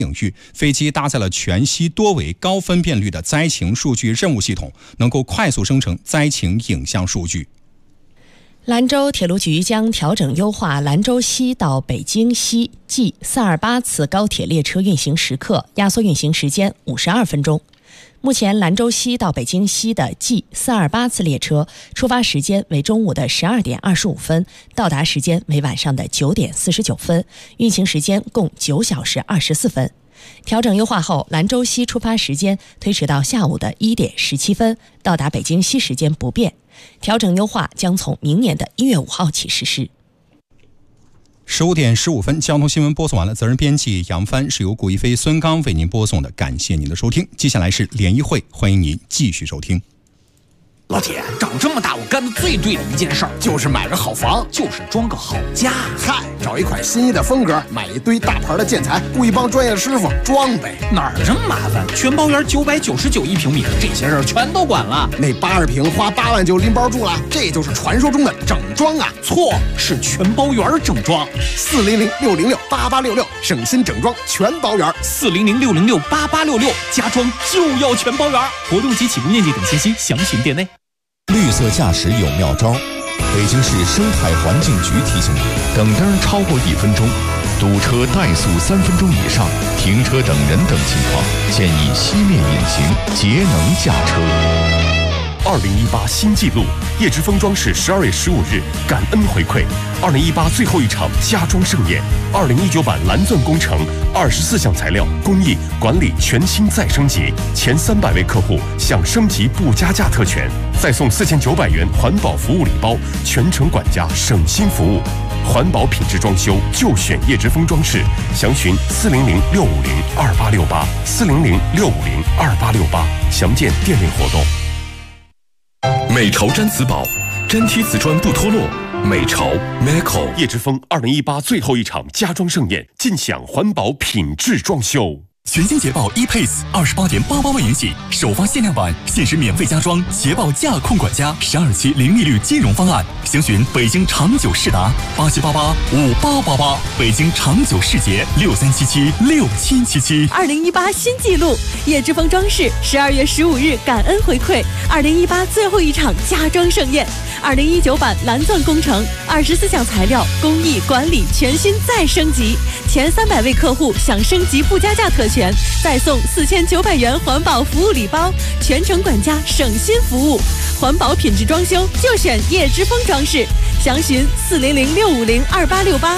领域，飞机搭载了全息多维高分辨率的灾情数据任务系统，能够快速生成灾情影像数据。 兰州铁路局将调整优化兰州西到北京西 G428 次高铁列车运行时刻，压缩运行时间52分钟。目前兰州西到北京西的 G428 次列车出发时间为中午的12点25分，到达时间为晚上的9点49分，运行时间共9小时24分。调整优化后，兰州西出发时间推迟到下午的1点17分，到达北京西时间不变。调整优化将从明年的1月5号起实施。 15点15分，交通新闻播送完了，责任编辑杨帆，是由古一飞、孙刚为您播送的，感谢您的收听。接下来是联谊会，欢迎您继续收听。 老铁，长这么大我干的最对的一件事儿，就是买个好房，就是装个好家。 嗨，找一款心仪的风格，买一堆大牌的建材，雇一帮专业师傅装呗。 哪儿这么麻烦？全包园999一平米，这些事儿全都管了。 那80平花8万就拎包住了，这就是传说中的整装啊！ 错，是全包园整装。 400-606-8866，省心整装全包园。 400-606-8866，家装就要全包园。活动及起步面积等信息详询店内。 绿色驾驶有妙招，北京市生态环境局提醒你：等灯超过1分钟，堵车怠速3分钟以上，停车等人等情况，建议熄灭引擎，节能驾车。 2018新纪录，叶之峰装饰12月15日感恩回馈2018最后一场家装盛宴，2019版蓝钻工程24项材料工艺管理全新再升级，前300位客户享升级不加价特权，再送4900元环保服务礼包，全程管家省心服务。环保品质装修就选叶之峰装饰，详询400-650-2868 400-650-2868，详见店内活动。 美潮毡瓷宝，粘贴瓷砖不脱落。美潮 Meco 叶之峰2018最后一场家装盛宴，尽享环保品质装修。 全新捷豹 ePace28.88万元起，首发限量版，限时免费加装捷豹驾控管家，12期零利率金融方案，详询北京长久世达87885888，北京长久世捷63776777。 2018新纪录，叶之峰装饰12月15日感恩回馈2018最后一场家装盛宴，2019版蓝钻工程24项材料工艺管理全新再升级，前300位客户享升级不加价特权，再送4900元环保服务礼包，全程管家省心服务。环保品质装修就选叶之峰装饰，详询400-650-2868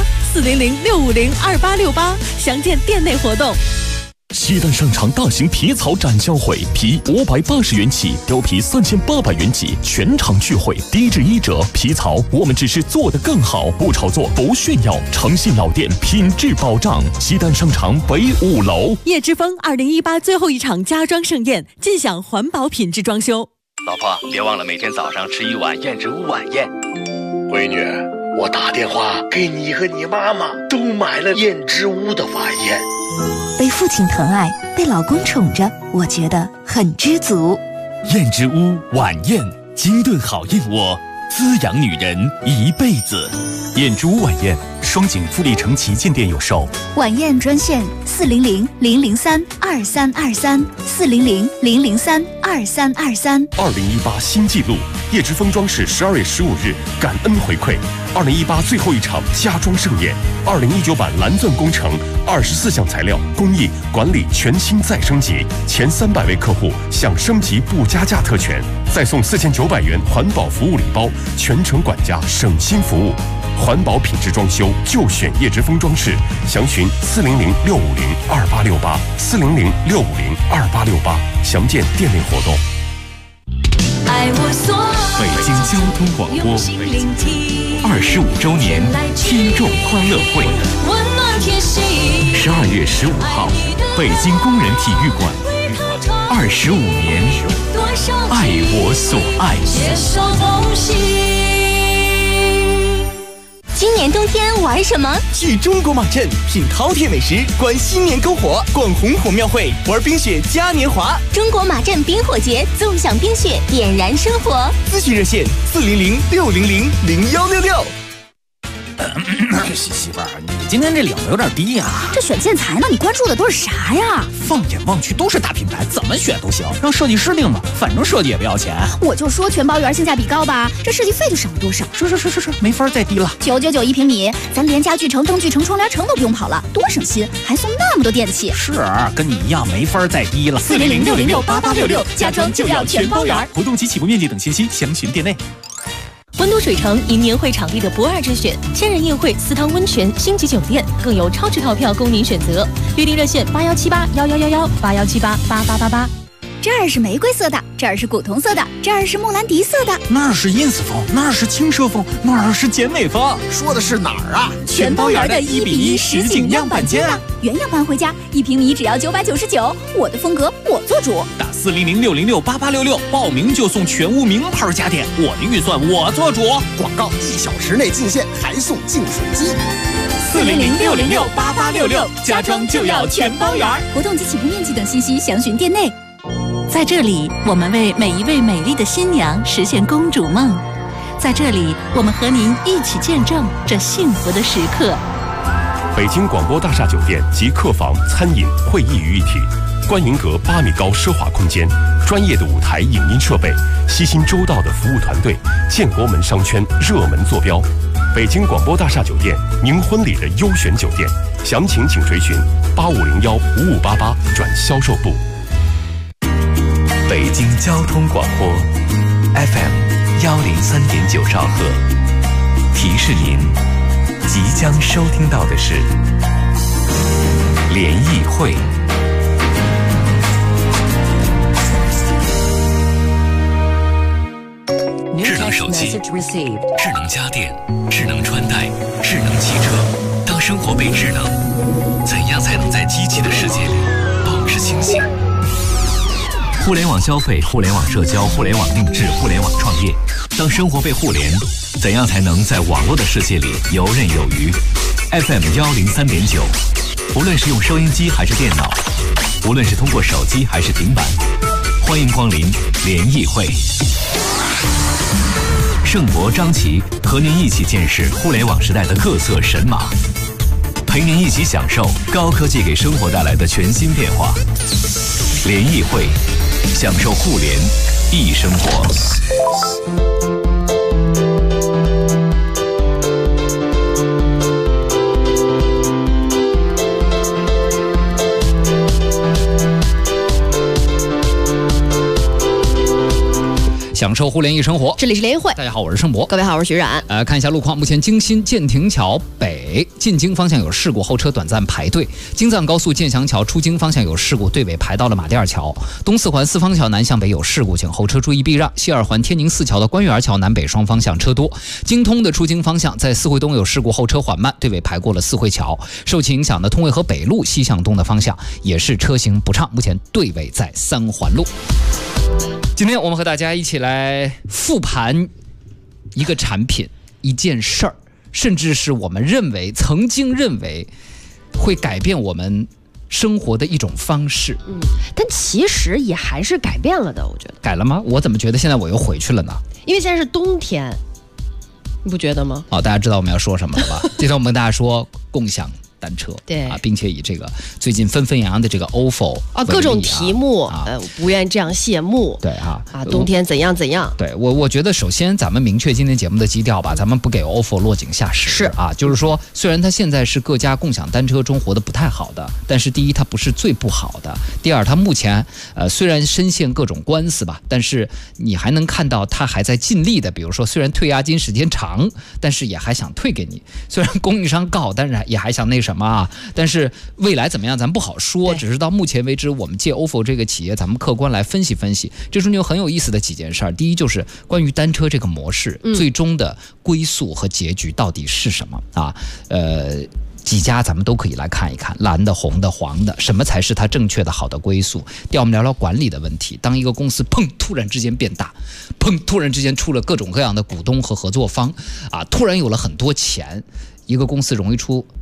400-650-2868，详见店内活动。 西单商场大型皮草展销会，皮580元起，貂皮3800元起，全场聚会，低至1折。皮草我们只是做得更好，不炒作，不炫耀，诚信老店，品质保障。西单商场北5楼。 叶之峰2018最后一场家装盛宴，尽享环保品质装修。 老婆，别忘了每天早上吃一碗燕之屋晚宴。 闺女，我打电话给你和你妈妈都买了燕之屋的晚宴。 被父亲疼爱，被老公宠着，我觉得很知足。 燕之屋晚宴，精炖好燕窝，滋养女人一辈子。燕之屋晚宴，双井富力城旗舰店有售。 晚宴专线400-003-2323 400-003-2323。 2018新纪录，叶之峰装饰12月15日感恩回馈2018最后一场家装盛宴，2019版蓝钻工程24项材料工艺管理全新再升级，前300位客户享升级不加价特权，再送4900元环保服务礼包，全程管家省心服务。环保品质装修就选叶之峰装饰，详询400-650-2868 400-650-2868，详见店内活动。 北京交通广播25周年听众欢乐会，12月15号，北京工人体育馆，25年，爱我所爱。 今年冬天玩什么？ 去中国马镇品饕餮美食，观新年篝火，逛红火庙会，玩冰雪嘉年华。 中国马镇冰火节，纵享冰雪，点燃生活。 咨询热线400-600-0166。 媳妇儿，你今天这领子有点低呀。 这选建材呢，你关注的都是啥呀？ 放眼望去都是大品牌，怎么选都行，让设计师定吧，反正设计也不要钱。 我就说全包圆性价比高吧，这设计费就省了多少？ 是，没法再低了。 999一平米，咱连家具城、灯具城、窗帘城都不用跑了，多省心，还送那么多电器。 是，跟你一样没法再低了。 400-606-8866，家装就要全包圆。 活动及起步面积等信息详询店内。 温都水城因年会场地的不二之选，千人宴会、私汤温泉、星级酒店，更有超值套票供您选择。预订热线8178111181788888。 这儿是玫瑰色的，这儿是古铜色的，这儿是莫兰迪色的， 那儿是 ins 风，那儿是轻奢风，那儿是简美风。 说的是哪儿啊？ 全包圆的1:1实景样板间啊！ 原样搬回家，1平米只要999，我的风格我做主。 打400-606-8866，报名就送全屋名牌家电，我的预算我做主。 广告1小时内进线，还送净水机。 400-606-8866，家装就要全包圆。 活动及起步面积等信息详询店内。 在这里，我们为每一位美丽的新娘实现公主梦。在这里，我们和您一起见证这幸福的时刻。 北京广播大厦酒店及客房、餐饮、会议于一体，观云阁8米高奢华空间，专业的舞台影音设备，悉心周到的服务团队，建国门商圈热门坐标。北京广播大厦酒店，您婚礼的优选酒店，详情请垂询8501-5588转销售部。 北京交通广播 FM103.9兆赫，提示您即将收听到的是联谊会。智能手机、智能家电、智能穿戴、智能汽车。当生活被智能，怎样才能在机器的世界里保持清醒？互联网消费、互联网社交、互联网定制、互联网创业。当生活被互联，怎样才能在网络的世界里游刃有余？ FM103.9，无论是用收音机还是电脑，无论是通过手机还是平板，欢迎光临联谊会。盛博、张琪和您一起见识互联网时代的各色神马，陪您一起享受高科技给生活带来的全新变化。联谊会，享受互联易生活。享受互联易生活， 这里是联谊会。 大家好，我是盛博。 各位好，我是徐冉。 看一下路况，目前京新建亭桥北进京方向有事故，后车短暂排队；京藏高速建祥桥出京方向有事故，队尾排到了马甸桥；东四环四方桥南向北有事故，请后车注意避让；西二环天宁四桥的官园桥南北双方向车多；京通的出京方向在四惠东有事故，后车缓慢，队尾排过了四惠桥。受其影响的通渭河北路西向东的方向也是车行不畅，目前队尾在三环路。今天我们和大家一起来复盘一个产品、一件事儿，甚至是我们曾经认为会改变我们生活的一种方式。 但其实也还是改变了的，我觉得。 改了吗？我怎么觉得现在我又回去了呢？ 因为现在是冬天，你不觉得吗？ 好，大家知道我们要说什么了吧？今天我们跟大家说共享单车， 对啊，并且以这个最近纷纷扬扬的这个 ofo 啊，各种题目不愿这样谢幕， 对冬天怎样怎样。 对我觉得首先咱们明确今天节目的基调吧，咱们不给 ofo 落井下石， 是啊， 就是说虽然它现在是各家共享单车中活得不太好的，但是第一它不是最不好的，第二它目前虽然深陷各种官司吧，但是你还能看到它还在尽力的，比如说虽然退押金时间长，但是也还想退给你，虽然供应商告，但是也还想那什么啊，但是未来怎么样咱不好说，只是到目前为止我们借 ofo 这个企业咱们客观来分析分析，这中间有很有意思的几件事儿。第一就是关于单车这个模式最终的归宿和结局到底是什么啊？几家咱们都可以来看一看，蓝的、红的、黄的，什么才是它正确的好的归宿。第二，我们聊聊管理的问题。当一个公司砰突然之间变大，砰突然之间出了各种各样的股东和合作方啊，突然有了很多钱，一个公司容易出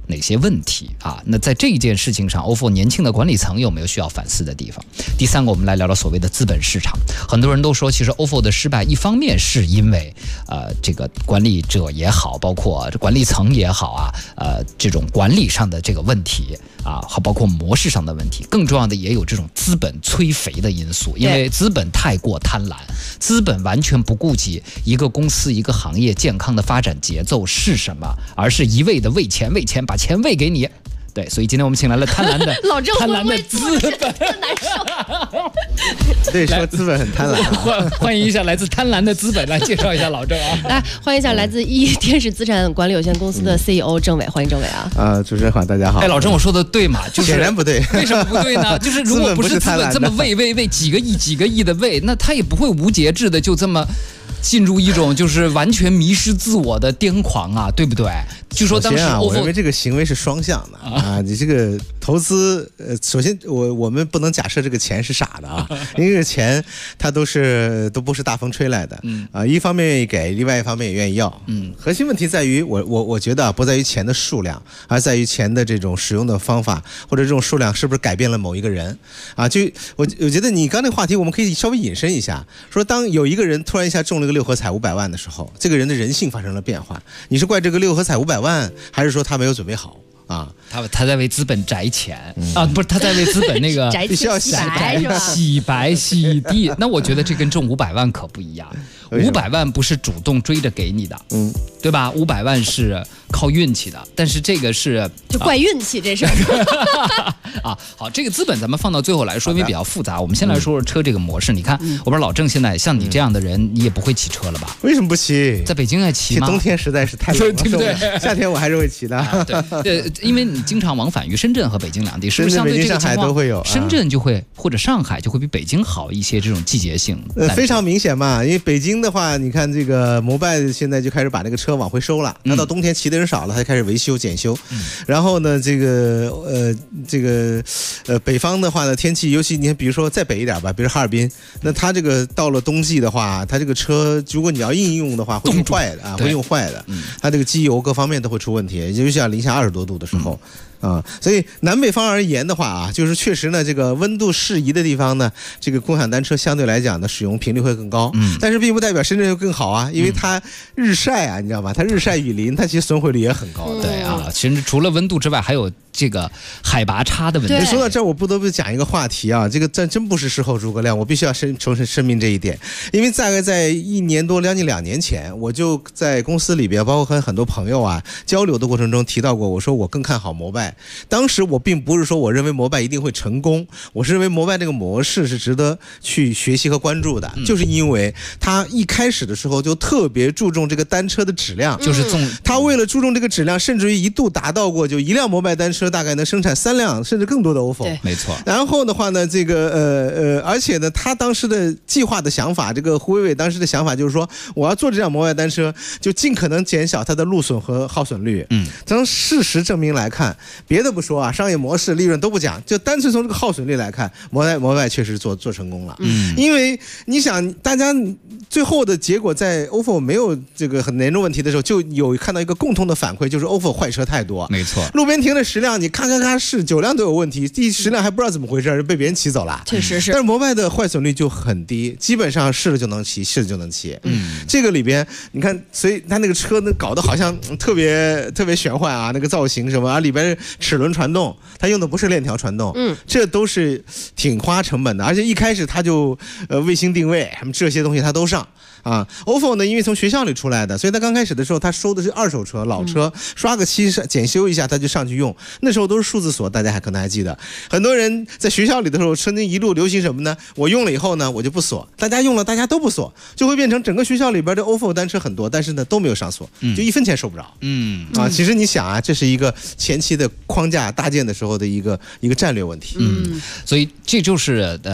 哪些问题啊？那在这一件事情上 ，OFO 年轻的管理层有没有需要反思的地方？第三个，我们来聊聊所谓的资本市场。很多人都说，其实 OFO 的失败，一方面是因为这个管理者也好，包括管理层也好啊，这种管理上的这个问题啊，还包括模式上的问题。更重要的也有这种资本催肥的因素，因为资本太过贪婪，资本完全不顾及一个公司、一个行业健康的发展节奏是什么，而是一味的为钱，把钱喂给你。对，所以今天我们请来了贪婪的老郑贪婪的资本， 难受。 对，说资本很贪婪。 欢迎一下来自贪婪的资本，来介绍一下老郑啊。 来，欢迎一下来自一天使资产管理有限公司的 CEO 郑伟，欢迎郑伟啊。 主持人好，大家好。 哎，老郑，我说的对吗？就是显然不对。 为什么不对呢？就是如果不是资本这么喂几个亿的喂，那他也不会无节制的就这么进入一种就是完全迷失自我的癫狂啊，对不对？据说当时我认为这个行为是双向的啊，你这个投资，首先我们不能假设这个钱是傻的啊，因为这个钱它都不是大风吹来的，一方面愿意给，另外一方面也愿意要，核心问题在于我觉得不在于钱的数量，而在于钱的这种使用的方法或者这种数量是不是改变了某一个人啊？就我觉得你刚那个话题我们可以稍微引申一下，说当有一个人突然一下中了个六合彩500万的时候，这个人的人性发生了变化，你是怪这个六合彩500万，还是说他没有准备好？ 他在为资本摘钱啊，不是他在为资本那个必须要洗白洗地。那我觉得这跟中500万可不一样，500万不是主动追着给你的，对吧？500万是靠运气的，但是这个是就怪运气这事儿啊。好，这个资本咱们放到最后来说，因为比较复杂。我们先来说说车这个模式。你看，我不知道老郑现在像你这样的人，你也不会骑车了吧？ 为什么不骑？ 在北京爱骑吗？ 冬天实在是太冷了， 对不对？ 夏天我还是会骑的。 对，因为你经常往返于深圳和北京两地，是不是相对这个情况都会有？ 深圳就会或者上海就会比北京好一些，这种季节性。 非常明显嘛，因为北京的话，你看这个摩拜现在就开始把那个车往回收了，那到冬天骑的人少了，它开始维修检修。然后呢，这个北方的话呢，天气尤其你看，比如说再北一点吧，比如哈尔滨，那它这个到了冬季的话，它这个车如果你要硬用的话，会用坏的啊，会用坏的。它这个机油各方面都会出问题，尤其像零下20多度的时候。所以南北方而言的话啊，就是确实呢，这个温度适宜的地方呢，这个共享单车相对来讲的使用频率会更高。但是并不代表深圳就更好啊，因为它日晒啊，你知道吧？它日晒雨淋，它其实损毁率也很高的。 对啊，其实除了温度之外，还有这个海拔差的问题。 说到这儿，我不得不讲一个话题啊，这个真不是事后诸葛亮，我必须要声明这一点，因为大概在1年多将近2年前，我就在公司里边，包括和很多朋友啊交流的过程中提到过，我说我更看好摩拜。当时我并不是说我认为摩拜一定会成功，我是认为摩拜这个模式是值得去学习和关注的，就是因为他一开始的时候就特别注重这个单车的质量， 就是他为了注重这个质量，甚至于一度达到过就一辆摩拜单车大概能生产3辆甚至更多的 OFO。 没错。 然后的话呢，这个而且呢，他当时的计划的想法，这个胡伟伟当时的想法就是说，我要做这辆摩拜单车，就尽可能减小它的路损和耗损率。从事实证明来看，别的不说啊，商业模式利润都不讲，就单纯从这个耗损率来看，摩拜确实做成功了。因为你想，大家最后的结果在 OFO 没有这个很严重问题的时候，就有看到一个共同的反馈，就是 OFO 坏车太多。 没错， 路边停了10辆，你咔试9辆都有问题，第10辆还不知道怎么回事，被别人骑走了。 确实是。 但是摩拜的坏损率就很低，基本上试了就能骑，这个里边你看，所以他那个车呢搞得好像特别玄幻啊，那个造型什么啊，里边齿轮传动，他用的不是链条传动，这都是挺花成本的，而且一开始他就卫星定位什么这些东西他都上。OFO 呢，因为从学校里出来的，所以他刚开始的时候，他收的是2手车、老车，刷个漆、检修一下，他就上去用。那时候都是数字锁，大家可能还记得。很多人在学校里的时候，曾经一路流行什么呢？我用了以后呢，我就不锁。大家用了，大家都不锁，就会变成整个学校里边的 OFO 单车很多，但是呢都没有上锁，就1分钱收不着。其实你想啊，这是一个前期的框架搭建的时候的一个战略问题。 所以这就是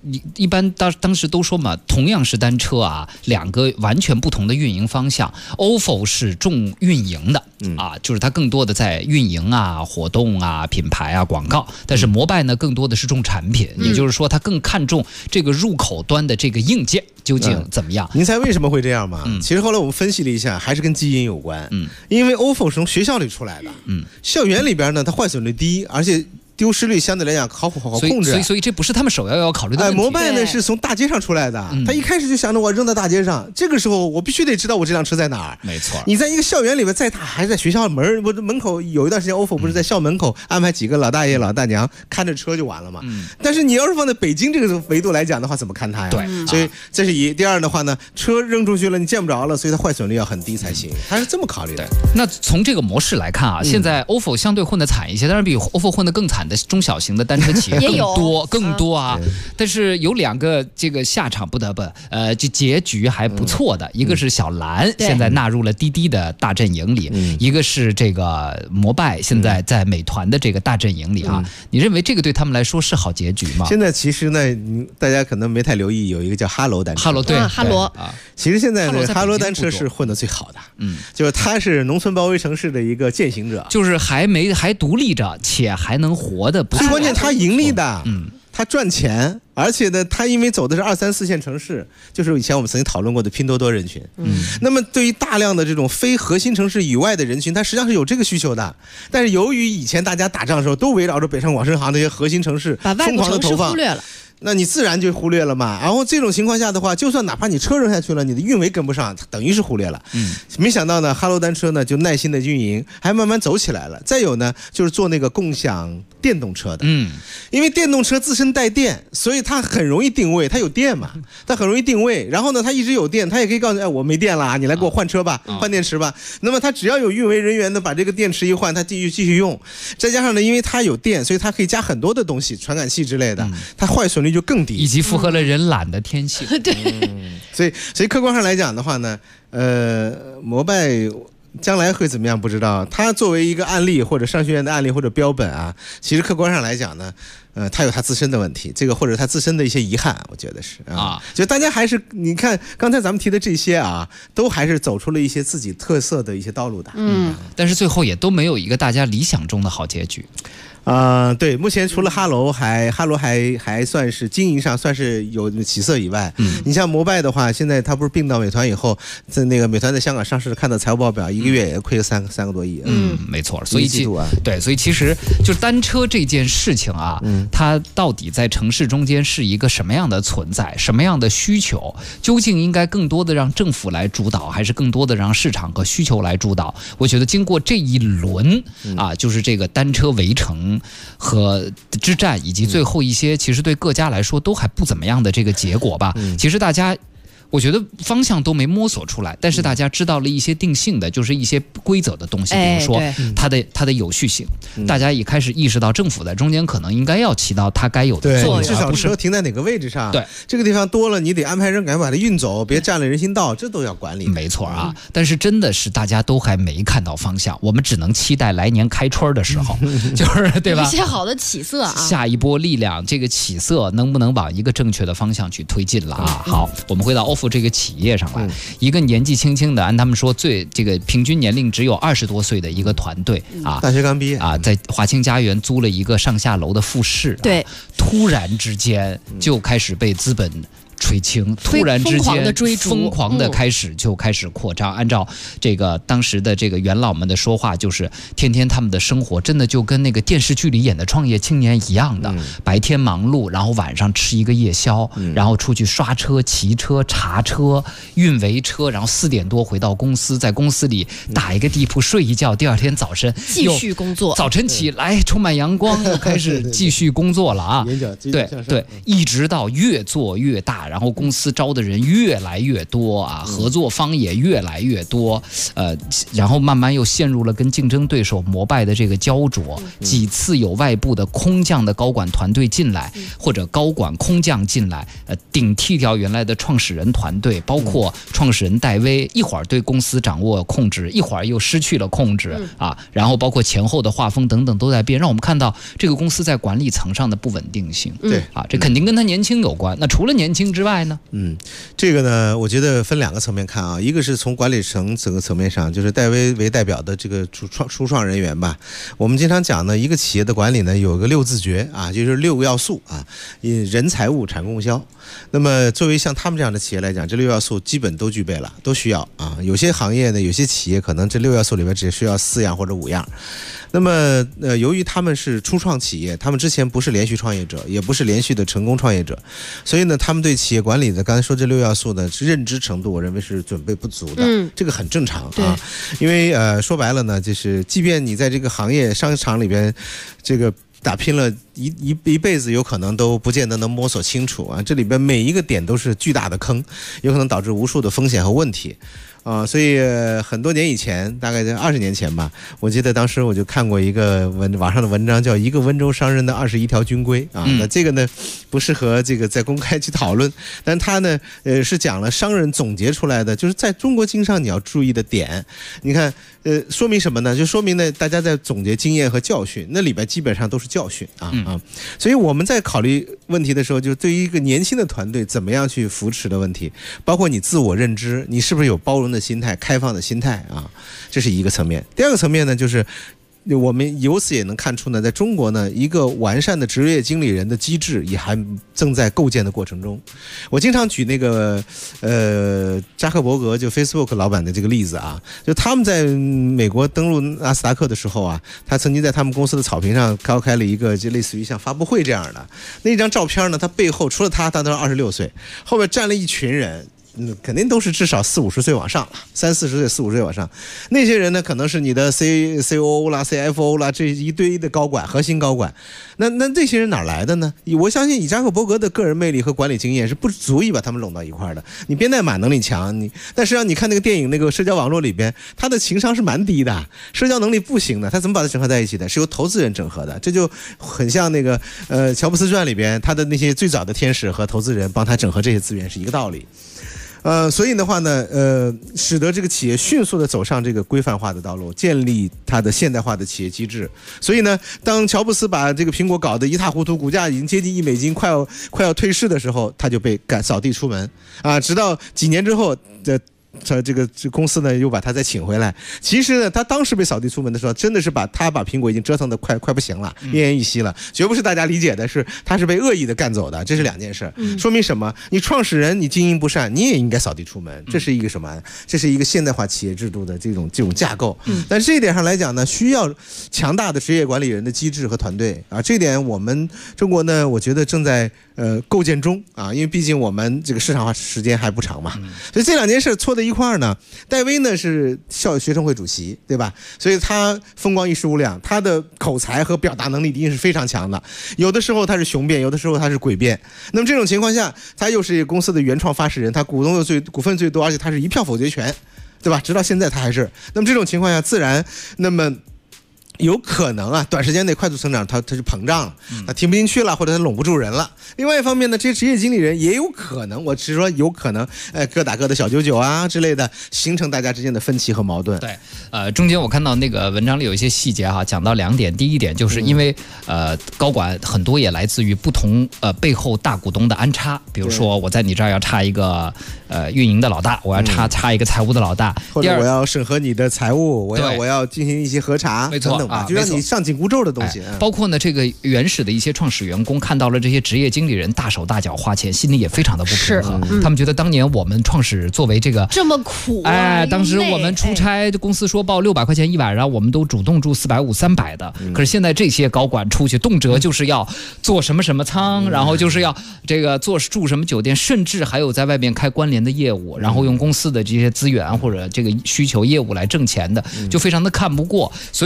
你一般当时都说嘛，同样是单车啊，两个完全不同的运营方向。ofo 是重运营的啊，就是它更多的在运营啊、活动啊、品牌啊、广告，但是摩拜呢更多的是重产品，也就是说它更看重这个入口端的这个硬件究竟怎么样。 您猜为什么会这样吗？其实后来我们分析了一下，还是跟基因有关。因为 ofo 是从学校里出来的，校园里边呢它坏损率低，而且丢失率相对来讲好控制， 所以这不是他们首要考虑的问题。 摩拜呢是从大街上出来的，他一开始就想着我扔到大街上，这个时候我必须得知道我这辆车在哪儿。 没错， 你在一个校园里面再大，还是在学校门口，有一段时间 ofo 不是在校门口安排几个老大爷老大娘看着车就完了嘛？但是你要是放在北京这个维度来讲的话，怎么看它呀？ 对， 所以这是一。第二的话呢，车扔出去了你见不着了，所以它坏损率要很低才行，它是这么考虑的。 那从这个模式来看啊，现在 ofo 相对混得惨一些，当然比 ofo 混得更惨的中小型的单车企业更多啊，但是有两个这个下场不得不这结局还不错的，一个是小蓝现在纳入了滴滴的大阵营里，一个是这个摩拜现在在美团的这个大阵营里啊。你认为这个对他们来说是好结局吗？ 现在其实呢，大家可能没太留意，有一个叫哈罗单车。 哈罗啊， 其实现在呢，哈罗单车是混得最好的，就是它是农村包围城市的一个践行者， 就是还独立着，且还能活得不错。 最关键，它盈利的，它赚钱，而且呢，它因为走的是2、3、4线城市，就是以前我们曾经讨论过的拼多多人群。那么对于大量的这种非核心城市以外的人群，它实际上是有这个需求的。但是由于以前大家打仗的时候都围绕着北上广深杭这些核心城市疯狂的投放， 忽略了。 那你自然就忽略了嘛。然后这种情况下的话，就算哪怕你车扔下去了，你的运维跟不上，等于是忽略了。没想到呢，哈罗单车呢就耐心的运营，还慢慢走起来了。再有呢，就是做那个共享电动车的，因为电动车自身带电，所以它很容易定位，它有电嘛，它很容易定位。然后呢，它一直有电，它也可以告诉你，哎，我没电了，你来给我换车吧，换电池吧。那么它只要有运维人员呢，把这个电池一换，它继续用。再加上呢，因为它有电，所以它可以加很多的东西，传感器之类的，它坏损率就更低， 以及符合了人懒的天性。 对， 所以客观上来讲的话呢，摩拜将来会怎么样不知道。它作为一个案例或者商学院的案例或者标本啊，其实客观上来讲呢，它有它自身的问题，这个或者它自身的一些遗憾，我觉得是啊。就大家还是你看刚才咱们提的这些啊，都还是走出了一些自己特色的一些道路的。 但是最后也都没有一个大家理想中的好结局。 对，目前除了哈罗还算是经营上算是有起色以外，你像摩拜的话，现在它不是并到美团以后，在那个美团在香港上市，看到财务报表，一个月也亏了3个多亿。 没错。所以所以其实就单车这件事情啊，它到底在城市中间是一个什么样的存在，什么样的需求，究竟应该更多的让政府来主导，还是更多的让市场和需求来主导？我觉得经过这一轮啊，就是这个单车围城和之战，以及最后一些其实对各家来说都还不怎么样的这个结果吧，其实大家我觉得方向都没摸索出来，但是大家知道了一些定性的，就是一些规则的东西，比如说它的有序性，大家也开始意识到政府在中间可能应该要起到它该有的作用， 至少车停在哪个位置上， 对这个地方多了，你得安排人赶快把它运走，别占了人行道，这都要管理。 没错啊，但是真的是大家都还没看到方向，我们只能期待来年开春的时候，就是对吧？ 有一些好的起色啊， 下一波力量，这个起色能不能往一个正确的方向去推进了啊？好，我们回到ofo这个企业上来，一个年纪轻轻的，按他们说这个平均年龄只有20多岁的一个团队啊， 大学刚毕业啊，在华清家园租了一个上下楼的复式， 对， 突然之间就开始被资本垂青，突然之间疯狂的开始扩张。按照这个当时的这个元老们的说话，就是天天他们的生活真的就跟那个电视剧里演的创业青年一样的，白天忙碌，然后晚上吃一个夜宵，然后出去刷车、骑车、查车、运维车，然后4点多回到公司，在公司里打一个地铺睡一觉，第二天早晨继续工作， 早晨起来充满阳光，又开始继续工作了啊！对，一直到越做越大。 然后公司招的人越来越多啊，合作方也越来越多，然后慢慢又陷入了跟竞争对手膜拜的这个焦灼，几次有外部的空降的高管团队进来，或者高管空降进来，顶替掉原来的创始人团队，包括创始人戴威，一会儿对公司掌握控制，一会儿又失去了控制啊，然后包括前后的画风等等都在变，让我们看到这个公司在管理层上的不稳定性。 对啊，这肯定跟他年轻有关。那除了年轻之外呢？ 这个呢，我觉得分2个层面看啊，一个是从管理层这个层面上，就是戴威为代表的这个初创人员吧。我们经常讲呢，一个企业的管理呢有个6字诀啊，就是6个要素啊，人财物产供销。那么作为像他们这样的企业来讲，这6要素基本都具备了，都需要啊。有些行业呢，有些企业可能这6要素里面只需要4样或者5样。那么由于他们是初创企业，他们之前不是连续创业者，也不是连续的成功创业者，所以呢，他们对企业管理的刚才说这6要素的认知程度，我认为是准备不足的，这个很正常啊。因为说白了呢，就是即便你在这个行业商场里边，这个打拼了一辈子，有可能都不见得能摸索清楚啊。这里边每一个点都是巨大的坑，有可能导致无数的风险和问题。所以很多年以前，大概在20年前吧，我记得当时我就看过一个网上的文章，叫《一个温州商人的21条军规》啊。那这个呢不适合这个在公开去讨论，但他呢是讲了商人总结出来的，就是在中国经商你要注意的点。你看说明什么呢？就说明呢大家在总结经验和教训，那里边基本上都是教训啊。所以我们在考虑问题的时候，就对于一个年轻的团队怎么样去扶持的问题，包括你自我认知，你是不是有包容的心态、开放的心态啊，这是一个层面。第2个层面呢，就是我们由此也能看出呢，在中国呢，一个完善的职业经理人的机制也还正在构建的过程中。我经常举那个扎克伯格就 Facebook 老板的这个例子啊，就他们在美国登陆纳斯达克的时候啊，他曾经在他们公司的草坪上召开了一个就类似于像发布会这样的那张照片呢，他背后除了他当时26岁，后面站了一群人。肯定都是至少40-50岁往上了，30-40岁、40-50岁往上。那些人呢，可能是你的 COO 啦、CFO 啦，这一堆的高管、核心高管。那这些人哪来的呢？我相信以扎克伯格的个人魅力和管理经验是不足以把他们拢到一块的。你编代码能力强，但实际上你看那个电影那个社交网络里边，他的情商是蛮低的，社交能力不行的，他怎么把它整合在一起的？是由投资人整合的，这就很像那个乔布斯传里边他的那些最早的天使和投资人帮他整合这些资源是一个道理。所以的话呢，使得这个企业迅速的走上这个规范化的道路，建立它的现代化的企业机制。所以呢，当乔布斯把这个苹果搞得一塌糊涂，股价已经接近$1美金，快要退市的时候，他就被扫地出门啊！直到几年之后的。这公司呢又把他再请回来。其实呢，他当时被扫地出门的时候，真的是把苹果已经折腾得快不行了，奄奄一息了，绝不是大家理解的，是他是被恶意的干走的，这是2件事。说明什么？你创始人你经营不善，你也应该扫地出门。这是一个什么？这是一个现代化企业制度的这种架构。但是这一点上来讲呢，需要强大的职业管理人的机制和团队啊。这点我们中国呢，我觉得正在构建中啊，因为毕竟我们这个市场化时间还不长嘛，所以这2件事错在一块儿呢。戴威呢是学生会主席，对吧？所以他风光一时无两，他的口才和表达能力一定是非常强的。有的时候他是雄辩，有的时候他是诡辩。那么这种情况下，他又是公司的原创发起人，他股份最多，而且他是一票否决权，对吧？直到现在他还是。那么这种情况下，自然那么。有可能啊，短时间内快速成长，他就膨胀了，他听不进去了，或者他拢不住人了。另外一方面呢，这些职业经理人也有可能，我只是说有可能，各打各的小九九啊之类的，形成大家之间的分歧和矛盾。 对，中间我看到那个文章里有一些细节哈，讲到2点。第一点就是因为高管很多也来自于不同背后大股东的安插，比如说我在你这儿要插一个运营的老大，我要插一个财务的老大， 或者我要审核你的财务，我要进行一些核查， 没错。 就让你上紧箍咒的东西， 包括呢这个原始的一些创始员工看到了这些职业经理人大手大脚花钱，心里也非常的不平衡。他们觉得当年我们创始作为这个这么苦， 当时我们出差，公司说报600块钱一晚上，我们都主动住450、300的。可是现在这些高管出去，动辄就是要做什么什么舱，然后就是要这个住什么酒店，甚至还有在外面开关联的业务，然后用公司的这些资源或者这个需求业务来挣钱的，就非常的看不过。所以我觉得可能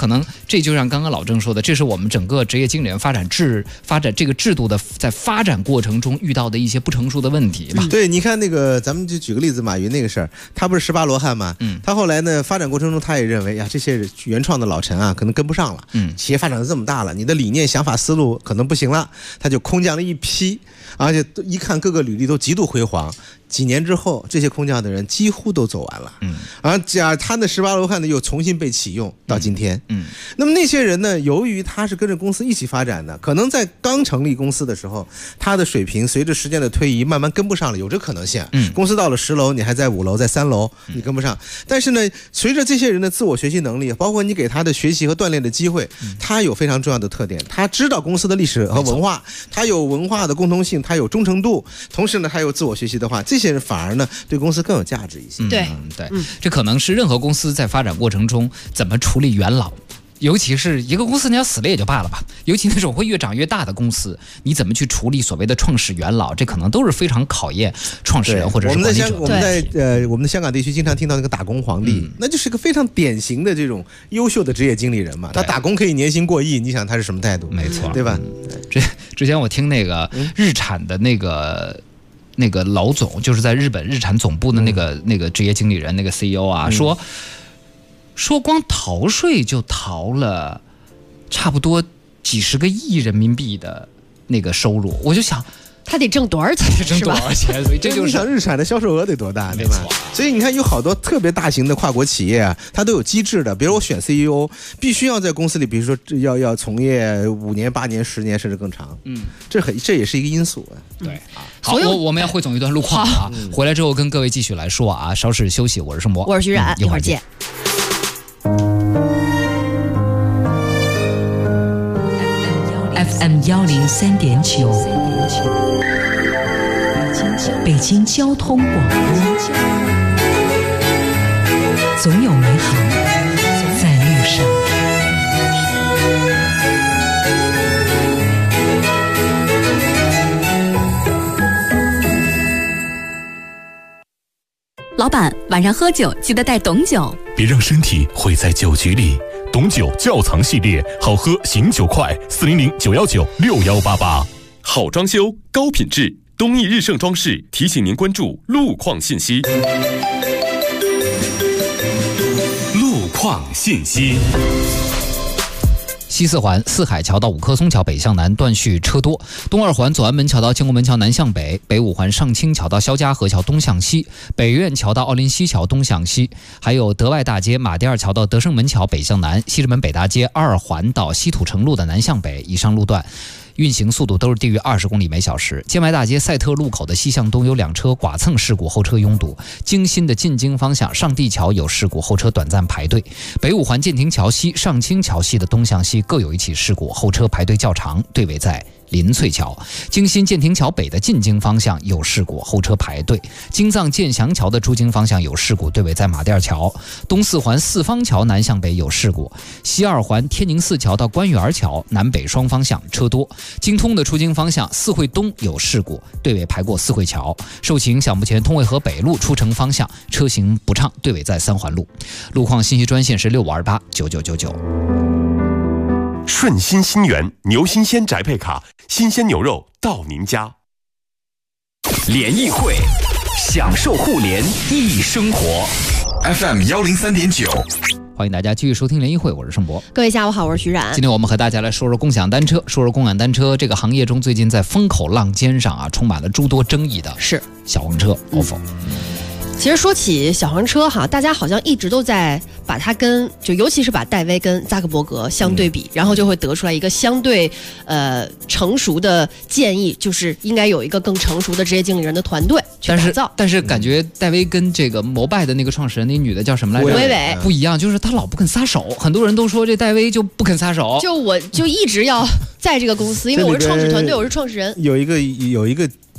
能这就像刚刚老郑说的，这是我们整个职业经理人发展这个制度的在发展过程中遇到的一些不成熟的问题嘛。 对，你看那个，咱们就举个例子，马云那个事儿，他不是18罗汉嘛？他后来呢，发展过程中他也认为呀，这些原创的老臣啊，可能跟不上了。企业发展的这么大了，你的理念、想法、思路可能不行了，他就空降了一批，而且一看各个履历都极度辉煌。几年之后，这些空降的人几乎都走完了。而他的18罗汉呢，又重新被启用到今天。那么那些人呢，由于他是跟着公司一起发展的，可能在刚成立公司的时候，他的水平随着时间的推移慢慢跟不上了，有这可能性。公司到了10楼，你还在5楼，在3楼，你跟不上。但是呢，随着这些人的自我学习能力，包括你给他的学习和锻炼的机会，他有非常重要的特点，他知道公司的历史和文化，他有文化的共通性，他有忠诚度，同时呢，他有自我学习的话，这些人反而呢对公司更有价值一些。 对， 这可能是任何公司在发展过程中怎么处理元老。尤其是一个公司，你要死了也就罢了吧。尤其那种会越长越大的公司，你怎么去处理所谓的创始元老，这可能都是非常考验创始人或者是管理者。 我们的香港地区经常听到那个打工皇帝，那就是个非常典型的这种优秀的职业经理人嘛。他打工可以年薪过亿，你想他是什么态度？ 没错， 对吧？ 之前我听那个日产的那个老总，就是在日本日产总部的那个职业经理人，那个 CEO 啊，说光逃税就逃了差不多几十个亿人民币的那个收入，我就想他得挣多少钱？ 挣多少钱？所以这就是日产的销售额得多大，对吧？所以你看，有好多特别大型的跨国企业啊，它都有机制的。比如我选 CEO， 必须要在公司里，比如说要从业5年、8年、10年，甚至更长。这也是一个因素。 对，好，我们要汇总一段路况啊，回来之后跟各位继续来说啊。稍事休息，我是盛博， 我是徐冉，一会儿见。 FM 103.9，北京交通广播，总有美好在路上。 老板，晚上喝酒记得带董酒， 别让身体毁在酒局里。董酒窖藏系列，好喝醒酒快，400-919-6188。好装修，高品质，东义日盛装饰提醒您关注路况信息。路况信息。 西4环四海桥到五棵松桥北向南断续车多，东2环左安门桥到建国门桥南向北，北5环上清桥到肖家河桥东向西，北苑桥到奥林西桥东向西，还有德外大街马甸二桥到德胜门桥北向南，西直门北大街2环到西土城路的南向北，以上路段运行速度都是低于20公里每小时。建外大街赛特路口的西向东有2车剐蹭事故，后车拥堵。京新的进京方向上地桥有事故，后车短暂排队。北5环建亭桥西、上清桥西的东向西各有一起事故，后车排队较长，队尾在林翠桥。京新建亭桥北的进京方向有事故，后车排队。京藏建祥桥的出京方向有事故，队尾在马甸桥。东4环四方桥南向北有事故，西2环天宁寺桥到官园桥南北双方向车多。京通的出京方向四惠东有事故，队尾排过四惠桥。受其影响，目前通惠河北路出城方向车行不畅，队尾在3环路。路况信息专线是65289999。 顺心新源牛新鲜宅配卡，新鲜牛肉到您家。 联谊会，享受互联易生活。 FM 103.9。 欢迎大家继续收听联谊会，我是盛博。 各位下午好，我是徐冉。 今天我们和大家来说说共享单车。说说共享单车这个行业中，最近在风口浪尖上啊，充满了诸多争议的是小黄车 ofo。 其实说起小黄车哈，大家好像一直都在把它尤其是把戴威跟扎克伯格相对比，然后就会得出来一个相对成熟的建议，就是应该有一个更成熟的职业经理人的团队去打造。 但是感觉戴威跟这个摩拜的那个创始人那女的叫什么来着？ 韦伟不一样，就是她老不肯撒手。很多人都说这戴威就不肯撒手， 我就一直要在这个公司，因为我是创始团队，我是创始人。 有一个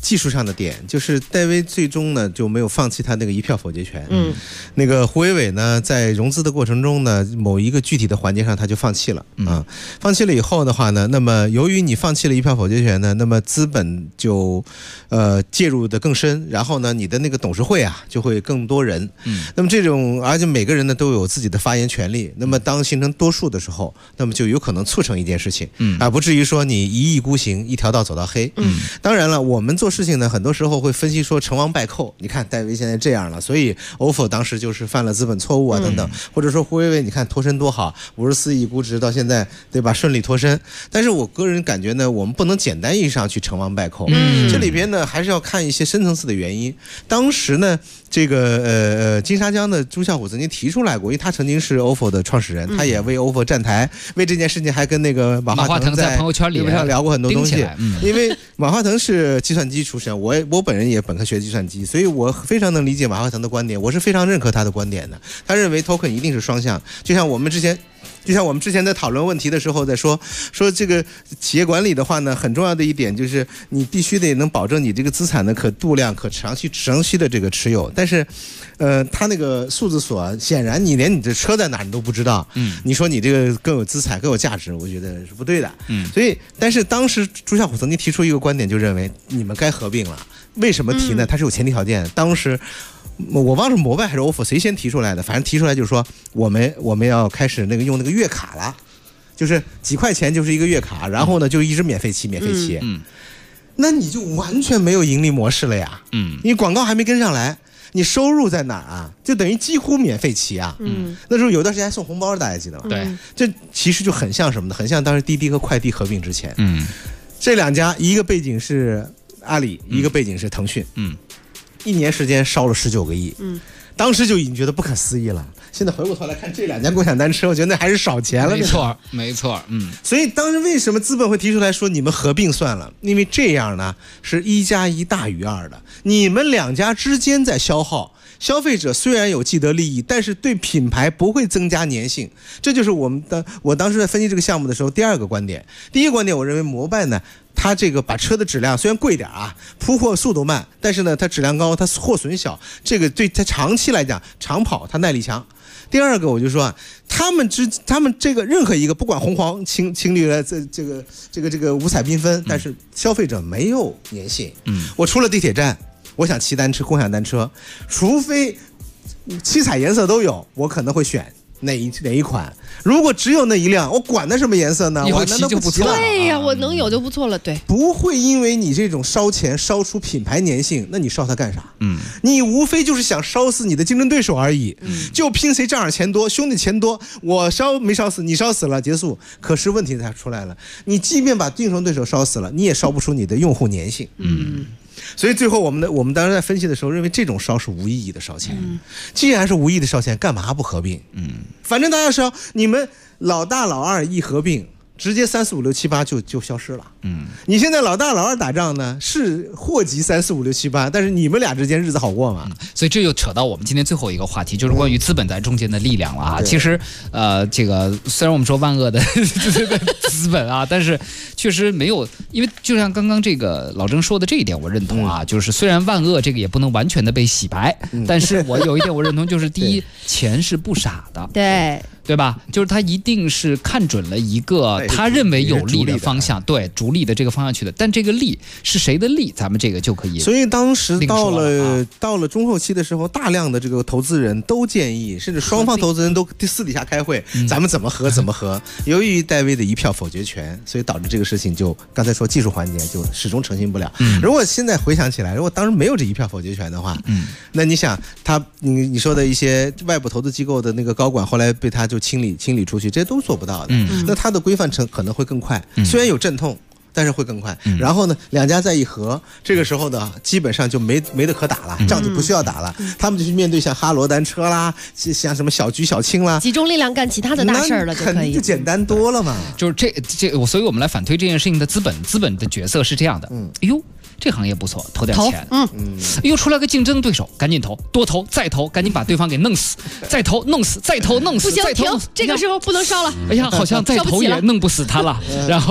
技术上的点，就是戴维最终呢就没有放弃他那个一票否决权。那个胡伟伟呢，在融资的过程中呢，某一个具体的环节上他就放弃了啊。放弃了以后的话呢，那么由于你放弃了一票否决权呢，那么资本就介入的更深，然后呢，你的那个董事会啊就会更多人。那么这种而且每个人呢都有自己的发言权利。那么当形成多数的时候，那么就有可能促成一件事情，而不至于说你一意孤行，一条道走到黑。当然了，我们做事情呢，很多时候会分析说成王败寇。你看戴维现在这样了，所以 OFO 当时就是犯了资本错误啊等等，或者说胡伟伟，你看脱身多好，54亿估值到现在，对吧？顺利脱身。但是我个人感觉呢，我们不能简单意义上去成王败寇。这里边呢，还是要看一些深层次的原因。当时呢，这个金沙江的朱啸虎曾经提出来过，因为他曾经是 OFO 的创始人，他也为 OFO 站台，为这件事情还跟那个马化腾在朋友圈里聊过很多东西。因为马化腾是计算机出身，我本人也本科学计算机，所以我非常能理解马化腾的观点，我是非常认可他的观点的。他认为 token 一定是双向，就像我们之前在讨论问题的时候在说这个企业管理的话呢，很重要的一点就是你必须得能保证你这个资产的可度量、可长期的这个持有。但是，他那个数字锁，显然你连你的车在哪儿你都不知道。你说你这个更有资产、更有价值，我觉得是不对的。所以，但是当时朱啸虎曾经提出一个观点，就认为你们该合并了。为什么提呢？它是有前提条件。当时我忘了摩拜还是 OFO 谁先提出来的，反正提出来就是说我们要开始用那个月卡了，就是几块钱就是一个月卡，然后呢就一直免费骑。那你就完全没有盈利模式了呀。你广告还没跟上来，你收入在哪儿啊？就等于几乎免费骑啊。那时候有段时间还送红包，大家记得吗？ 对， 这其实就很像什么呢？很像当时滴滴和快递合并之前。这两家一个背景是阿里，一个背景是腾讯。1年时间烧了19个亿。当时就已经觉得不可思议了。现在回过头来看这两家共享单车，我觉得那还是少钱了。 没错。 所以当时为什么资本会提出来说你们合并算了？因为这样呢是1+1大于2的，你们两家之间在消耗。消费者虽然有既得利益，但是对品牌不会增加粘性。这就是我当时在分析这个项目的时候第二个观点。第一个观点，我认为摩拜呢，它这个把车的质量虽然贵点啊，铺货速度慢，但是呢它质量高，它货损小，这个对它长期来讲长跑它耐力强。第二个我就说啊，他们这个任何一个不管红黄青绿的这个五彩缤纷，但是消费者没有粘性。我出了地铁站，我想骑单车共享单车，除非七彩颜色都有，我可能会选哪一款。如果只有那一辆，我管它什么颜色呢？我难道不骑了？ 对呀，我能有就不错了。对， 不会因为你这种烧钱烧出品牌粘性，那你烧它干啥？你无非就是想烧死你的竞争对手而已。就拼谁账上钱多，兄弟钱多，我烧没烧死，你烧死了，结束。可是问题才出来了，你即便把竞争对手烧死了，你也烧不出你的用户粘性。所以最后我们当时在分析的时候认为这种烧是无意义的烧钱。既然是无意义的烧钱，干嘛不合并？反正大家烧，你们老大老二一合并，直接3、4、5、6、7、8就消失了。你现在老大老二打仗呢，是祸及3、4、5、6、7、8，但是你们俩之间日子好过吗？ 所以这就扯到我们今天最后一个话题，就是关于资本在中间的力量了啊。其实这个虽然我们说万恶的资本啊，但是确实没有，因为就像刚刚这个老郑说的这一点我认同啊，就是虽然万恶这个也不能完全的被洗白，但是我有一点我认同，就是第一，钱是不傻的。对吧？就是他一定是看准了一个他认为有利的方向，对，逐利的这个方向去的。但这个利是谁的利，咱们这个就可以。 所以当时到了中后期的时候，大量的这个投资人都建议，甚至双方投资人都私底下开会，咱们怎么合。由于戴维的一票否决权，所以导致这个事情就刚才说技术环节就始终成型不了。如果现在回想起来，如果当时没有这一票否决权的话，那你想你说的一些外部投资机构的那个高管，后来被他就清理出去，这些都做不到的。那它的规范成可能会更快，虽然有阵痛，但是会更快。然后呢，两家再一合，这个时候呢，基本上就没得可打了，仗就不需要打了。他们就去面对像哈罗单车啦，像什么小桔小青啦， 集中力量干其他的大事了，就可以， 肯定就简单多了嘛。 就是所以我们来反推这件事情的资本的角色是这样的。哎呦，这行业不错，投点钱。又出来个竞争对手，赶紧投，多投再投，赶紧把对方给弄死，再投弄死，再投弄死， 不行，停，这个时候不能烧了。 哎呀，好像再投也弄不死他了。然后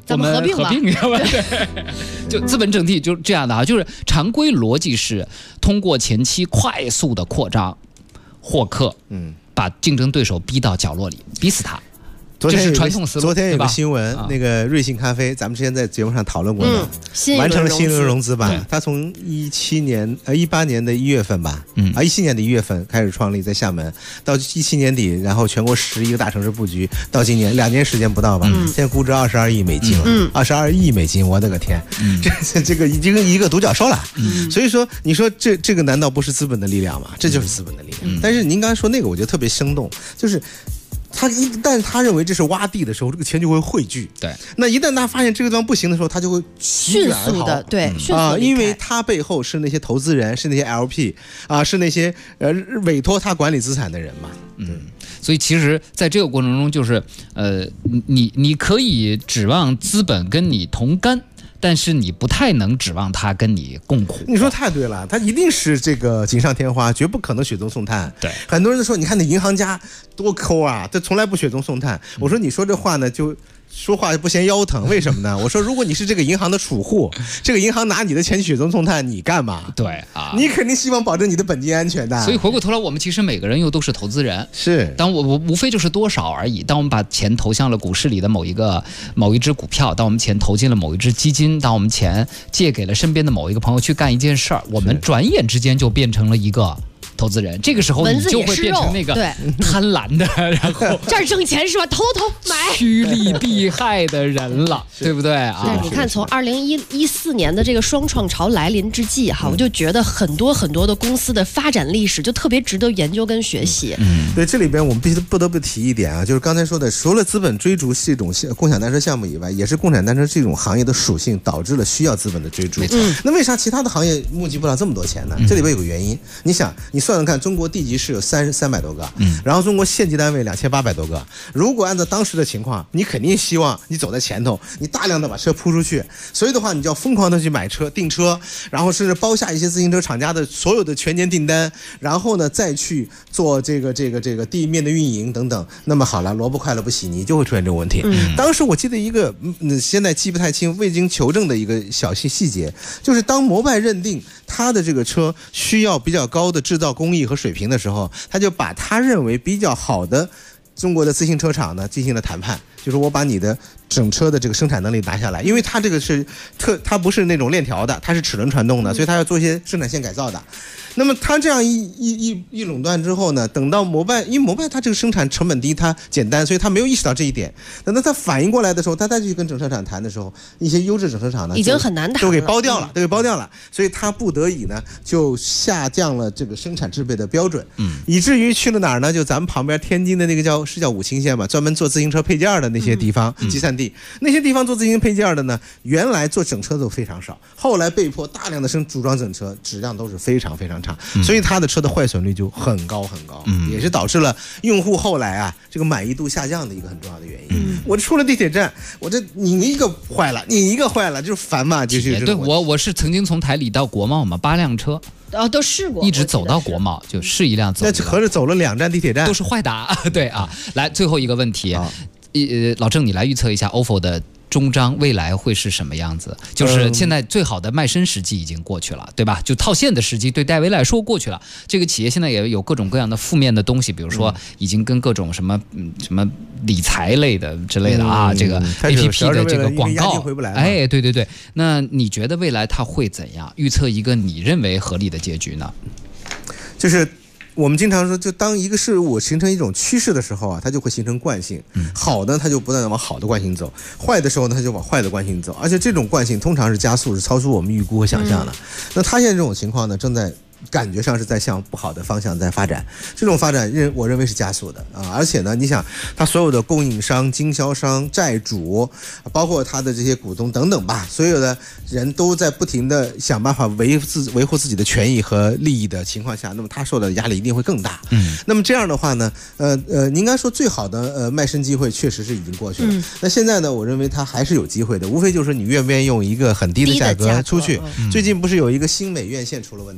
我们合并要吧？对，就资本整体就这样的啊，就是常规逻辑是通过前期快速的扩张获客，把竞争对手逼到角落里，逼死他。 昨天这是传统思路。 昨天有个新闻，那个瑞幸咖啡，咱们之前在节目上讨论过的，完成了新一轮融资吧？它从18年的1月份吧，17年的1月份开始创立在厦门，到17年底，然后全国11个大城市布局，到今年2年时间不到吧，现在估值22亿美金了，22亿美金，我的个天，这个已经一个独角兽了。所以说，你说这个难道不是资本的力量吗？这就是资本的力量。但是您刚才说那个，我觉得特别生动，就是。但他认为这是洼地的时候，这个钱就会汇聚。 对， 那一旦他发现这个地方不行的时候，他就会迅速的因为他背后是那些投资人，是那些 LP 啊，是那些委托他管理资产的人嘛。 所以其实在这个过程中，就是你可以指望资本跟你同甘。但是你不太能指望他跟你共苦。 你说太对了，他一定是这个锦上添花，绝不可能雪中送炭。 对， 很多人都说，你看那银行家多抠啊，他从来不雪中送炭。我说你说这话呢，就说话不嫌腰疼，为什么呢？我说如果你是这个银行的储户，这个银行拿你的钱雪中送炭，你干嘛？ 对啊， 你肯定希望保证你的本金安全的。 所以回过头来，我们其实每个人又都是投资人。 是， 当我无非就是多少而已。当我们把钱投向了股市里的某一只股票，当我们钱投进了某一只基金，当我们钱借给了身边的某一个朋友去干一件事儿，我们转眼之间就变成了一个投资人。这个时候你就会变成那个贪婪的，然后这儿挣钱是吧？投买， 趋利避害的人了，对不对啊？ 你看，从2014年的这个双创潮来临之际哈，我就觉得很多的公司的发展历史就特别值得研究跟学习。 对，这里边我们不得不提一点啊，就是刚才说的，除了资本追逐这种共享单车项目以外，也是共享单车这种行业的属性导致了需要资本的追逐。那为啥其他的行业募集不了这么多钱呢？这里边有个原因，你想，你算算看，中国地级市有300多个，然后中国县级单位2800多个。如果按照当时的情况，你肯定希望你走在前头，你大量的把车铺出去，所以的话，你就要疯狂的去买车、订车，然后甚至包下一些自行车厂家的所有的全年订单，然后呢再去做这个地面的运营等等。那么好了，萝卜快了不洗泥，就会出现这个问题。当时我记得一个现在记不太清，未经求证的一个小细节，就是当摩拜认定他的这个车需要比较高的制造工艺和水平的时候，他就把他认为比较好的中国的自行车厂呢进行了谈判，就是我把你的整车的这个生产能力拿下来，因为它这个是它不是那种链条的，它是齿轮传动的，所以它要做一些生产线改造的。那么它这样一垄断之后呢，等到摩拜，因为摩拜它这个生产成本低，它简单，所以它没有意识到这一点。等到它反应过来的时候，它再去跟整车厂谈的时候，一些优质整车厂呢已经很难谈了， 都给包掉了，所以它不得已呢就下降了这个生产制备的标准，以至于去了哪儿呢？就咱们旁边天津的那个叫武清县嘛，专门做自行车配件的那些地方集散地，那些地方做自行车配件的呢，原来做整车都非常少，后来被迫大量的组装整车，质量都是非常非常差，所以它的车的坏损率就很高，也是导致了用户后来啊这个满意度下降的一个很重要的原因。我出了地铁站，你一个坏了，就是烦嘛，就是对我是曾经从台里到国贸嘛，8辆车。 都试过， 一直走到国贸，就是一辆走。 那合着走了2站地铁站， 都是坏的。对啊，来最后一个问题，老郑你来预测一下 OFO 的终章未来会是什么样子？就是现在最好的卖身时机已经过去了，对吧？就套现的时机对戴维来说过去了。这个企业现在也有各种各样的负面的东西，比如说已经跟各种什么理财类的之类的啊，这个 APP 的这个广告，哎，对。那你觉得未来它会怎样？预测一个你认为合理的结局呢？ 就是我们经常说，就当一个事物形成一种趋势的时候啊，它就会形成惯性。好的，它就不断的往好的惯性走；坏的时候呢，它就往坏的惯性走。而且这种惯性通常是加速，是超出我们预估和想象的。那它现在这种情况呢，正在感觉上是在向不好的方向在发展，这种发展我认为是加速的啊！而且呢，你想，它所有的供应商、经销商、债主，包括它的这些股东等等吧，所有的人都在不停的想办法维护自己的权益和利益的情况下，那么他受的压力一定会更大。那么这样的话呢，你应该说最好的卖身机会确实是已经过去了。那现在呢，我认为它还是有机会的，无非就是你愿不愿意用一个很低的价格出去。最近不是有一个新美院线出了问题吗？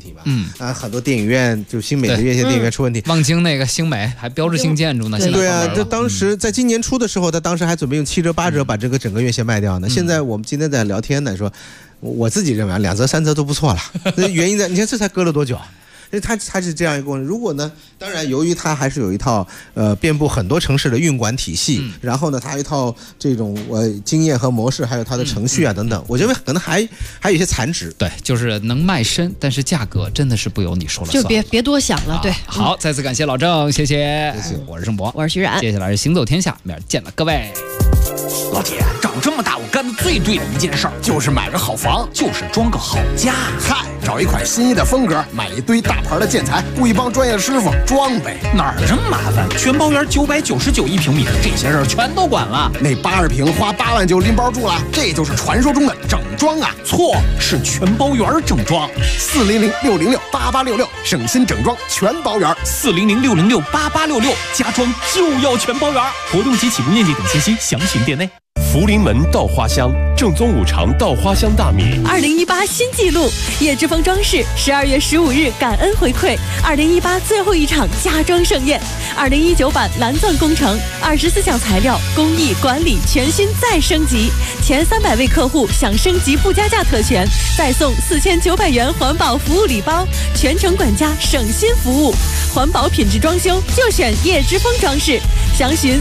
很多电影院就新美的院线电影院出问题。 望京那个星美还标志性建筑呢， 对啊，这当时在今年初的时候，他当时还准备用7折8折把这个整个院线卖掉呢。现在我们今天在聊天呢，说我自己认为2折3折都不错了。那原因在，你看这才隔了多久啊？因为它是这样一个过程。如果呢，当然由于它还是有一套遍布很多城市的运管体系，然后呢，它一套这种经验和模式，还有它的程序啊等等，我觉得可能还有一些残值。 对，就是能卖身，但是价格真的是不由你说了算。 就别多想了。对， 好，再次感谢老郑，谢谢。我是盛博， 我是徐冉。 接下来是行走天下，明儿见了各位。 老铁，长这么大我干的最对的一件事儿，就是买个好房，就是装个好家。 嗨，找一款心仪的风格，买一堆大牌的建材，雇一帮专业师傅装呗。 哪儿这么麻烦？全包园999一平米，这些事儿全都管了。 那80平花8万就拎包住了，这就是传说中的整装啊！ 错，是全包园整装。 400-606-8866，省心整装全包园。 400-606-8866，家装就要全包园。活动及起步面积等信息详询店内。 福临门稻花香，正宗五常稻花香大米。 2018新纪录，叶之峰装饰12月15日感恩回馈2018最后一场家装盛宴，2019版蓝钻工程24项材料工艺管理全新再升级，前300位客户享升级不加价特权，再送4900元环保服务礼包，全程管家省心服务，环保品质装修就选叶之峰装饰，详询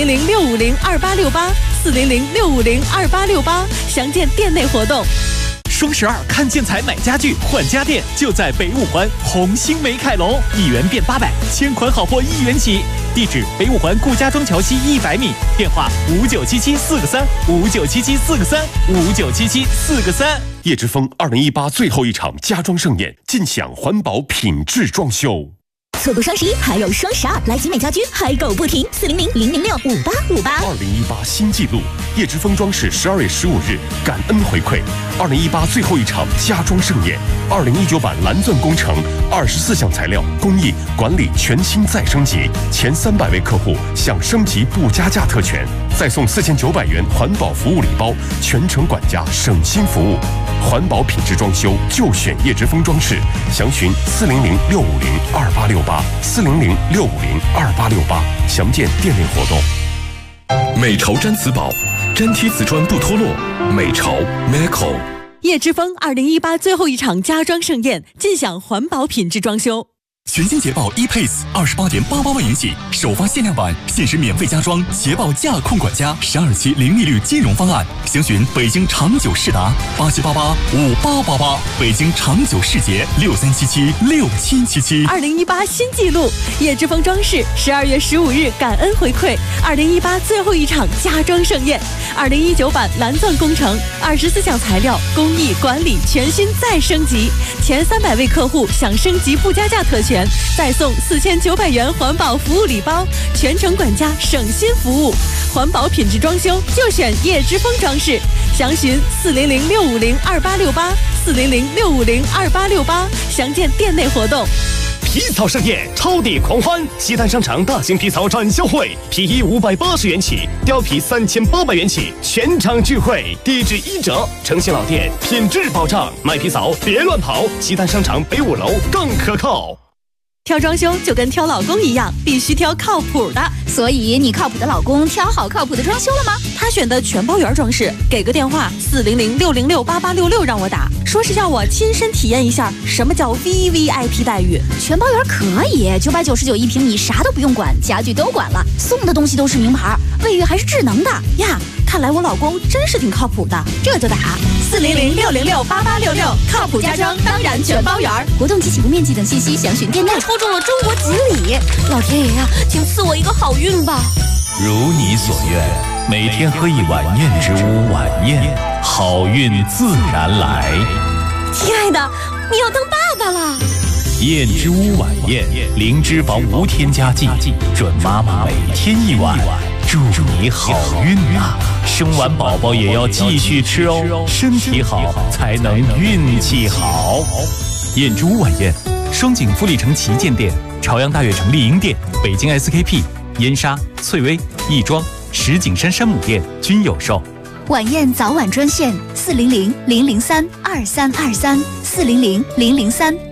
400-650-2868，400-650-2868，详见店内活动。 双12看建材买家具换家电，就在北五环红星美凯龙，1元变800，千款好货1元起。地址：北五环顾家庄桥西100米，电话5977-4个3，5977-4个3，5977-4个3。 叶之峰2018最后一场家装盛宴，尽享环保品质装修。 错过双11还有双12，来集美家居嗨购不停，400-006-5858。 2018新纪录，叶之峰装饰12月15日感恩回馈2018最后一场家装盛宴，2019版蓝钻工程24项材料工艺管理全新再升级，前300位客户享升级不加价特权，再送4900元环保服务礼包，全程管家省心服务，环保品质装修就选叶之峰装饰，详询400-650-2868，400-650-2868，详见店内活动。 美潮毡瓷宝，粘贴瓷砖不脱落，美潮 Meco。 叶之峰2018最后一场家装盛宴，尽享环保品质装修。 全新捷豹 ePace28.88万元起，首发限量版，限时免费加装捷豹驾控管家，12期零利率金融方案，详询北京长久世达87885888，北京长久世捷63776777。 2018新纪录，叶之峰装饰12月15日感恩回馈2018最后一场家装盛宴，2019版蓝钻工程24项材料工艺管理全新再升级，前300位客户享升级不加价特权，再送4900元环保服务礼包，全程管家省心服务，环保品质装修就选叶之峰装饰，详询400-650-2868，400-650-2868，详见店内活动。 皮草盛宴，超地狂欢！西单商场大型皮草展销会，皮衣580元起，貂皮3800元起，全场聚会，地址1折，诚信老店，品质保障，买皮草别乱跑，西单商场北5楼更可靠。 挑装修就跟挑老公一样，必须挑靠谱的。 所以你靠谱的老公挑好靠谱的装修了吗？ 他选的全包园装饰，给个电话400-606-8866让我打，说是叫我亲身体验一下什么叫 VVIP 待遇。 全包园可以，999一平米，啥都不用管，家具都管了，送的东西都是名牌，卫浴还是智能的呀。看来我老公真是挺靠谱的，这就打400-606-8866，靠谱家装当然全包园。 活动及起步面积等信息详询店内。 抽中了中国锦鲤，老天爷呀，请赐我一个好运吧！ 如你所愿，每天喝一碗燕之屋晚宴，好运自然来。 亲爱的，你要当爸爸了！ 燕之屋晚宴，零脂肪无添加剂，准妈妈每天一碗，祝你好运啊！生完宝宝也要继续吃哦，身体好才能运气好。燕之屋晚宴，双井富力城旗舰店、朝阳大悦城丽婴店、北京 SKP、燕莎、翠微、亦庄、石景山山姆店均有售。 晚宴早晚专线400-003-2323，400-003-2323。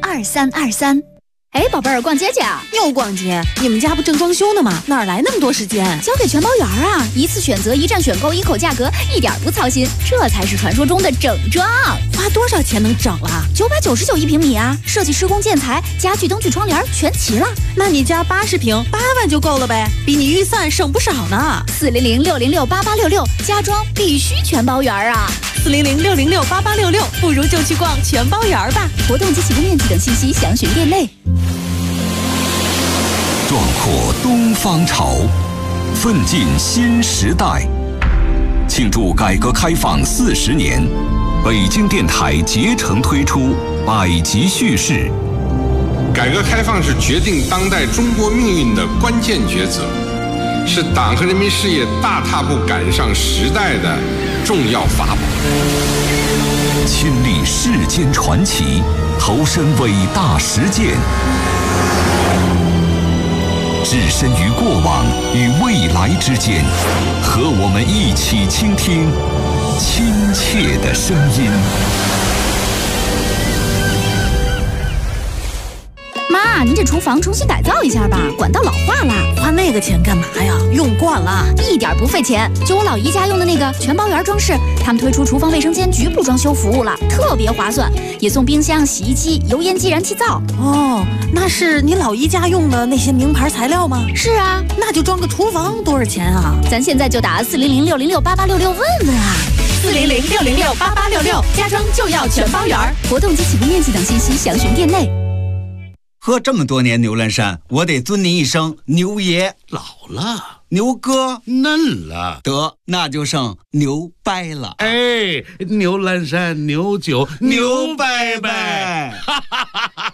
2323。哎，宝贝儿，逛街去啊？ 又逛街？你们家不正装修呢吗？哪来那么多时间？ 交给全包园啊！一次选择，一站选购，一口价格，一点不操心，这才是传说中的整装。 花多少钱能整了 ？999一平米啊！设计、施工、建材、家具、灯具、窗帘全齐了。 那你家80平，8万就够了呗，比你预算省不少呢。 400-606-8866，家装必须全包园啊 ！400-606-8866，不如就去逛全包园吧。 活动及起步面积等信息详询店内。 壮阔东方潮，奋进新时代。庆祝改革开放40年，北京电台竭诚推出百集叙事。 改革开放是决定当代中国命运的关键抉择，是党和人民事业大踏步赶上时代的重要法宝。 亲历世间传奇，投身伟大实践。置身于过往与未来之间，和我们一起倾听亲切的声音。 妈，您这厨房重新改造一下吧，管道老化了。 花那个钱干嘛呀？用惯了， 一点不费钱。就我老姨家用的那个全包园装饰，他们推出厨房卫生间局部装修服务了，特别划算，也送冰箱、洗衣机、油烟机、燃气灶。 哦，那是你老姨家用的那些名牌材料吗？ 是啊， 那就装个厨房多少钱啊？ 咱现在就打400-606-8866问问啊。 400-606-8866，家装就要全包园。 活动及起步面积等信息详询店内。 喝这么多年牛栏山，我得尊您一声牛爷。 老了， 牛哥嫩了， 得那就剩牛掰了。 哎，牛栏山牛酒牛掰掰， 哈哈哈哈。